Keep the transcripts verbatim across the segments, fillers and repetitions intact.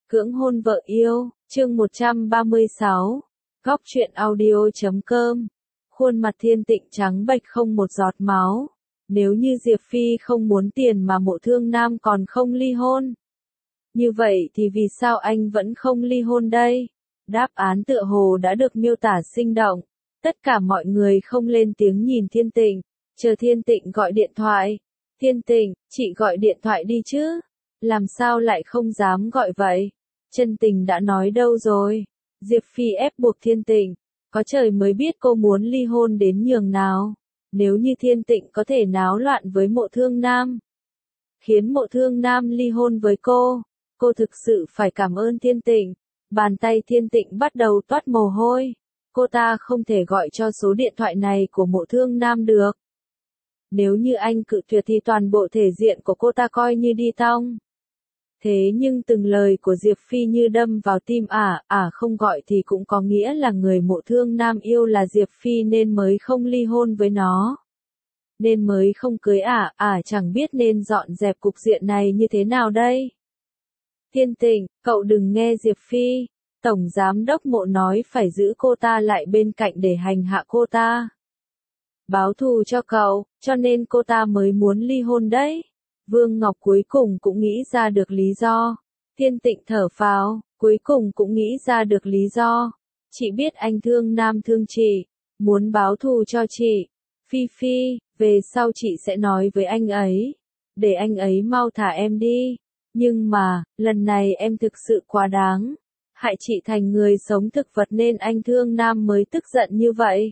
Cưỡng hôn vợ yêu, chương một trăm ba mươi sáu. Góc truyện audio chấm com. Khuôn mặt Thiên Tịnh trắng bệch không một giọt máu. Nếu như Diệp Phi không muốn tiền mà Mộ Thương Nam còn không ly hôn. Như vậy thì vì sao anh vẫn không ly hôn đây? Đáp án tựa hồ đã được miêu tả sinh động. Tất cả mọi người không lên tiếng nhìn Thiên Tịnh, chờ Thiên Tịnh gọi điện thoại. Thiên Tịnh, chị gọi điện thoại đi chứ? Làm sao lại không dám gọi vậy? Chân tình đã nói đâu rồi? Diệp Phi ép buộc Thiên Tịnh, có trời mới biết cô muốn ly hôn đến nhường nào. Nếu như Thiên Tịnh có thể náo loạn với Mộ Thương Nam, khiến Mộ Thương Nam ly hôn với cô, cô thực sự phải cảm ơn Thiên Tịnh. Bàn tay Thiên Tịnh bắt đầu toát mồ hôi. Cô ta không thể gọi cho số điện thoại này của Mộ Thương Nam được. Nếu như anh cự tuyệt thì toàn bộ thể diện của cô ta coi như đi tong. Thế nhưng từng lời của Diệp Phi như đâm vào tim ả, ả không gọi thì cũng có nghĩa là người Mộ Thương Nam yêu là Diệp Phi nên mới không ly hôn với nó. Nên mới không cưới ả, ả chẳng biết nên dọn dẹp cục diện này như thế nào đây. Thiên Tịnh, cậu đừng nghe Diệp Phi. Tổng giám đốc Mộ nói phải giữ cô ta lại bên cạnh để hành hạ cô ta. Báo thù cho cậu, cho nên cô ta mới muốn ly hôn đấy. Vương Ngọc cuối cùng cũng nghĩ ra được lý do. Thiên Tịnh thở phào, cuối cùng cũng nghĩ ra được lý do. Chị biết anh thương Nam thương chị, muốn báo thù cho chị. Phi Phi, về sau chị sẽ nói với anh ấy, để anh ấy mau thả em đi. Nhưng mà, lần này em thực sự quá đáng. Hại chị thành người sống thực vật nên anh thương Nam mới tức giận như vậy.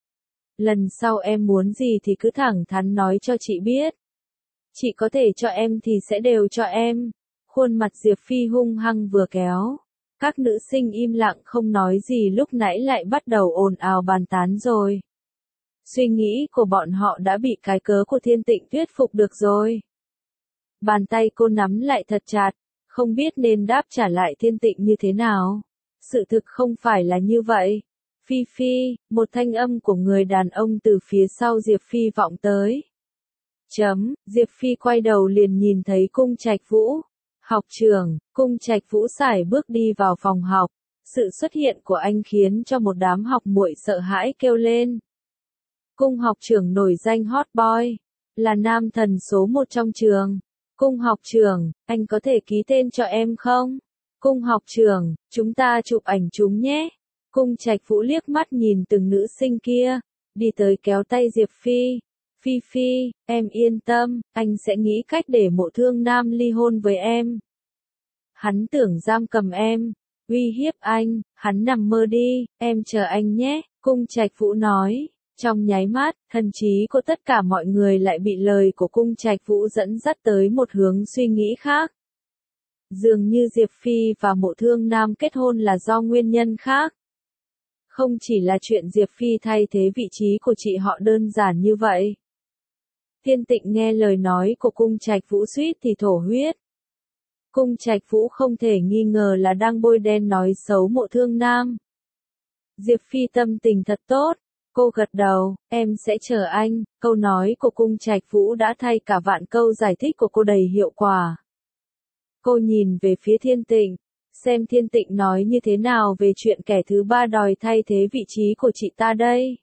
Lần sau em muốn gì thì cứ thẳng thắn nói cho chị biết. Chị có thể cho em thì sẽ đều cho em. Khuôn mặt Diệp Phi hung hăng vừa kéo. Các nữ sinh im lặng không nói gì lúc nãy lại bắt đầu ồn ào bàn tán rồi. Suy nghĩ của bọn họ đã bị cái cớ của Thiên Tịnh thuyết phục được rồi. Bàn tay cô nắm lại thật chặt, không biết nên đáp trả lại Thiên Tịnh như thế nào. Sự thực không phải là như vậy. Phi Phi, một thanh âm của người đàn ông từ phía sau Diệp Phi vọng tới. Chấm, Diệp Phi quay đầu liền nhìn thấy Cung Trạch Vũ. Học trưởng, Cung Trạch Vũ sải bước đi vào phòng học. Sự xuất hiện của anh khiến cho một đám học muội sợ hãi kêu lên. Cung học trưởng nổi danh hot boy, là nam thần số một trong trường. Cung học trưởng, anh có thể ký tên cho em không? Cung học trưởng, chúng ta chụp ảnh chúng nhé. Cung Trạch Vũ liếc mắt nhìn từng nữ sinh kia, đi tới kéo tay Diệp Phi. Phi Phi, em yên tâm, anh sẽ nghĩ cách để Mộ Thương Nam ly hôn với em. Hắn tưởng giam cầm em, uy hiếp anh, hắn nằm mơ đi, em chờ anh nhé, Cung Trạch Vũ nói. Trong nháy mắt, thần trí của tất cả mọi người lại bị lời của Cung Trạch Vũ dẫn dắt tới một hướng suy nghĩ khác. Dường như Diệp Phi và Mộ Thương Nam kết hôn là do nguyên nhân khác. Không chỉ là chuyện Diệp Phi thay thế vị trí của chị họ đơn giản như vậy. Thiên Tịnh nghe lời nói của Cung Trạch Vũ suýt thì thổ huyết. Cung Trạch Vũ không thể nghi ngờ là đang bôi đen nói xấu Mộ Thương Nam. Diệp Phi tâm tình thật tốt. Cô gật đầu, em sẽ chờ anh. Câu nói của Cung Trạch Vũ đã thay cả vạn câu giải thích của cô đầy hiệu quả. Cô nhìn về phía Thiên Tịnh, xem Thiên Tịnh nói như thế nào về chuyện kẻ thứ ba đòi thay thế vị trí của chị ta đây.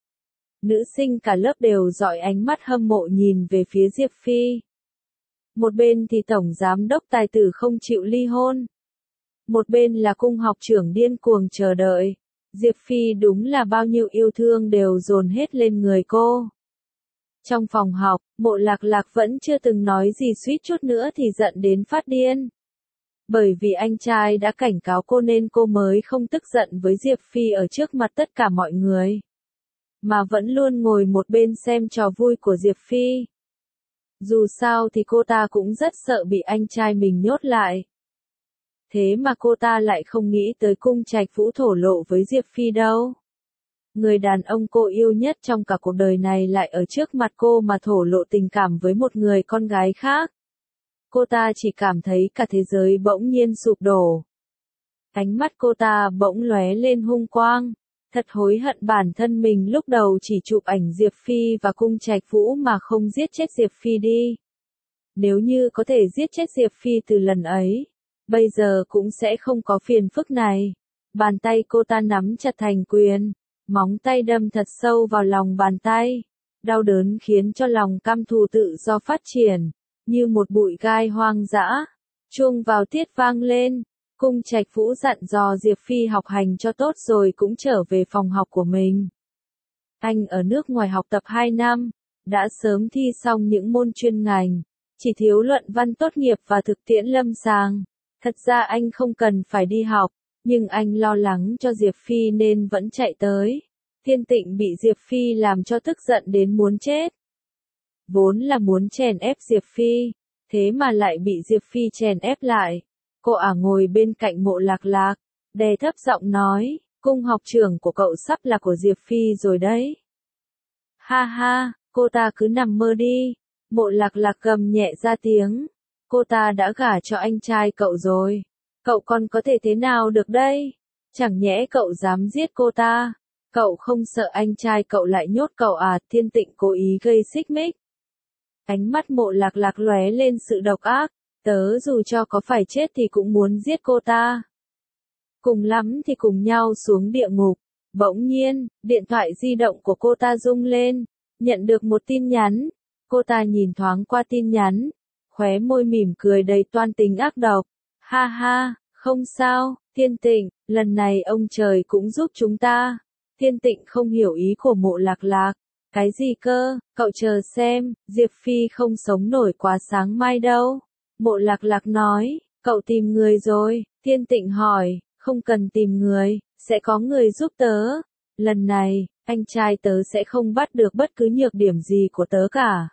Nữ sinh cả lớp đều dõi ánh mắt hâm mộ nhìn về phía Diệp Phi. Một bên thì tổng giám đốc tài tử không chịu ly hôn. Một bên là Cung học trưởng điên cuồng chờ đợi. Diệp Phi đúng là bao nhiêu yêu thương đều dồn hết lên người cô. Trong phòng học, Mộ Lạc Lạc vẫn chưa từng nói gì suýt chút nữa thì giận đến phát điên. Bởi vì anh trai đã cảnh cáo cô nên cô mới không tức giận với Diệp Phi ở trước mặt tất cả mọi người. Mà vẫn luôn ngồi một bên xem trò vui của Diệp Phi. Dù sao thì cô ta cũng rất sợ bị anh trai mình nhốt lại. Thế mà cô ta lại không nghĩ tới Cung Trạch Vũ thổ lộ với Diệp Phi đâu. Người đàn ông cô yêu nhất trong cả cuộc đời này lại ở trước mặt cô mà thổ lộ tình cảm với một người con gái khác. Cô ta chỉ cảm thấy cả thế giới bỗng nhiên sụp đổ. Ánh mắt cô ta bỗng lóe lên hung quang. Thật hối hận bản thân mình lúc đầu chỉ chụp ảnh Diệp Phi và Cung Trạch Vũ mà không giết chết Diệp Phi đi. Nếu như có thể giết chết Diệp Phi từ lần ấy, bây giờ cũng sẽ không có phiền phức này. Bàn tay cô ta nắm chặt thành quyền, móng tay đâm thật sâu vào lòng bàn tay. Đau đớn khiến cho lòng căm thù tự do phát triển, như một bụi gai hoang dã. Chuông vào tiết vang lên, Cung Trạch Vũ dặn dò Diệp Phi học hành cho tốt rồi cũng trở về phòng học của mình. Anh ở nước ngoài học tập hai năm, đã sớm thi xong những môn chuyên ngành, chỉ thiếu luận văn tốt nghiệp và thực tiễn lâm sàng. Thật ra anh không cần phải đi học, nhưng anh lo lắng cho Diệp Phi nên vẫn chạy tới. Thiên Tịnh bị Diệp Phi làm cho tức giận đến muốn chết. Vốn là muốn chèn ép Diệp Phi, thế mà lại bị Diệp Phi chèn ép lại. Cô ả ngồi bên cạnh Mộ Lạc Lạc, đè thấp giọng nói, cung học trưởng của cậu sắp là của Diệp Phi rồi đấy. Ha ha, cô ta cứ nằm mơ đi. Mộ Lạc Lạc gầm nhẹ ra tiếng. Cô ta đã gả cho anh trai cậu rồi. Cậu còn có thể thế nào được đây? Chẳng nhẽ cậu dám giết cô ta? Cậu không sợ anh trai cậu lại nhốt cậu à? Thiên Tịnh cố ý gây xích mích. Ánh mắt Mộ Lạc Lạc lóe lên sự độc ác. Tớ dù cho có phải chết thì cũng muốn giết cô ta. Cùng lắm thì cùng nhau xuống địa ngục. Bỗng nhiên, điện thoại di động của cô ta rung lên. Nhận được một tin nhắn. Cô ta nhìn thoáng qua tin nhắn. Khóe môi mỉm cười đầy toan tính ác độc. Ha ha, không sao, Thiên Tịnh, lần này ông trời cũng giúp chúng ta. Thiên Tịnh không hiểu ý của Mộ Lạc Lạc. Cái gì cơ, cậu chờ xem, Diệp Phi không sống nổi quá sáng mai đâu. Mộ Lạc Lạc nói, cậu tìm người rồi. Thiên Tịnh hỏi, không cần tìm người, sẽ có người giúp tớ. Lần này, anh trai tớ sẽ không bắt được bất cứ nhược điểm gì của tớ cả.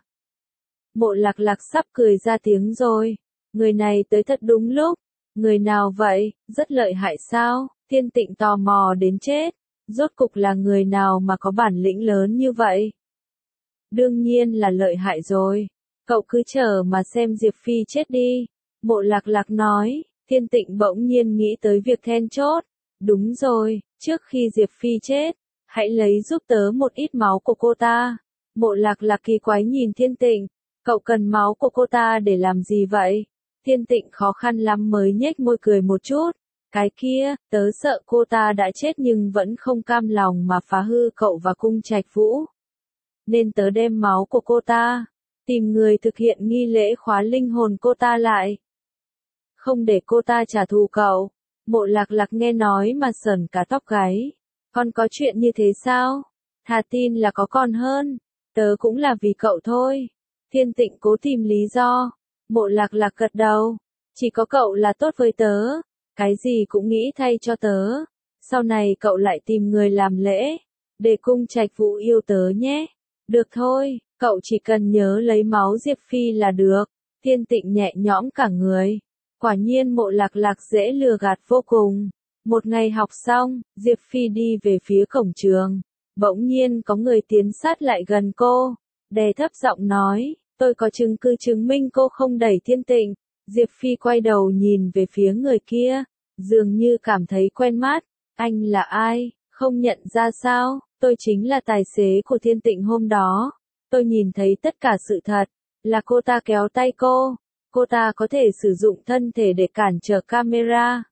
Mộ Lạc Lạc sắp cười ra tiếng rồi. Người này tới thật đúng lúc. Người nào vậy, rất lợi hại sao? Thiên Tịnh tò mò đến chết. Rốt cục là người nào mà có bản lĩnh lớn như vậy? Đương nhiên là lợi hại rồi. Cậu cứ chờ mà xem Diệp Phi chết đi. Mộ Lạc Lạc nói. Thiên Tịnh bỗng nhiên nghĩ tới việc then chốt. Đúng rồi, trước khi Diệp Phi chết, hãy lấy giúp tớ một ít máu của cô ta. Mộ Lạc Lạc kỳ quái nhìn Thiên Tịnh. Cậu cần máu của cô ta để làm gì vậy? Thiên Tịnh khó khăn lắm mới nhếch môi cười một chút. Cái kia, tớ sợ cô ta đã chết nhưng vẫn không cam lòng mà phá hư cậu và Cung Trạch Vũ. Nên tớ đem máu của cô ta, tìm người thực hiện nghi lễ khóa linh hồn cô ta lại. Không để cô ta trả thù cậu. Mộ Lạc Lạc nghe nói mà sởn cả tóc gáy. Con có chuyện như thế sao? Thà tin là có còn hơn. Tớ cũng là vì cậu thôi. Thiên Tịnh cố tìm lý do. Mộ Lạc Lạc gật đầu. Chỉ có cậu là tốt với tớ. Cái gì cũng nghĩ thay cho tớ. Sau này cậu lại tìm người làm lễ. Để Cung Trạch Vũ yêu tớ nhé. Được thôi, cậu chỉ cần nhớ lấy máu Diệp Phi là được. Thiên Tịnh nhẹ nhõm cả người. Quả nhiên Mộ Lạc Lạc dễ lừa gạt vô cùng. Một ngày học xong, Diệp Phi đi về phía cổng trường. Bỗng nhiên có người tiến sát lại gần cô. Đè thấp giọng nói. Tôi có chứng cứ chứng minh cô không đẩy Thiên Tịnh. Diệp Phi quay đầu nhìn về phía người kia. Dường như cảm thấy quen mắt. Anh là ai? Không nhận ra sao? Tôi chính là tài xế của Thiên Tịnh hôm đó. Tôi nhìn thấy tất cả sự thật. Là cô ta kéo tay cô. Cô ta có thể sử dụng thân thể để cản trở camera.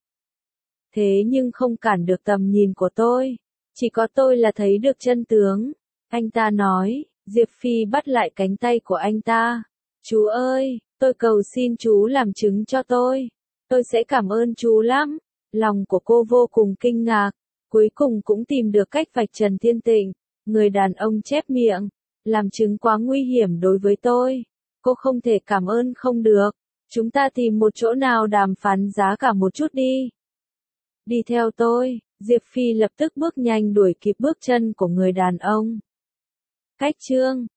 Thế nhưng không cản được tầm nhìn của tôi. Chỉ có tôi là thấy được chân tướng. Anh ta nói. Diệp Phi bắt lại cánh tay của anh ta. Chú ơi, tôi cầu xin chú làm chứng cho tôi. Tôi sẽ cảm ơn chú lắm. Lòng của cô vô cùng kinh ngạc. Cuối cùng cũng tìm được cách vạch trần Thiên Tịnh. Người đàn ông chép miệng. Làm chứng quá nguy hiểm đối với tôi. Cô không thể cảm ơn không được. Chúng ta tìm một chỗ nào đàm phán giá cả một chút đi. Đi theo tôi. Diệp Phi lập tức bước nhanh đuổi kịp bước chân của người đàn ông. Cách chương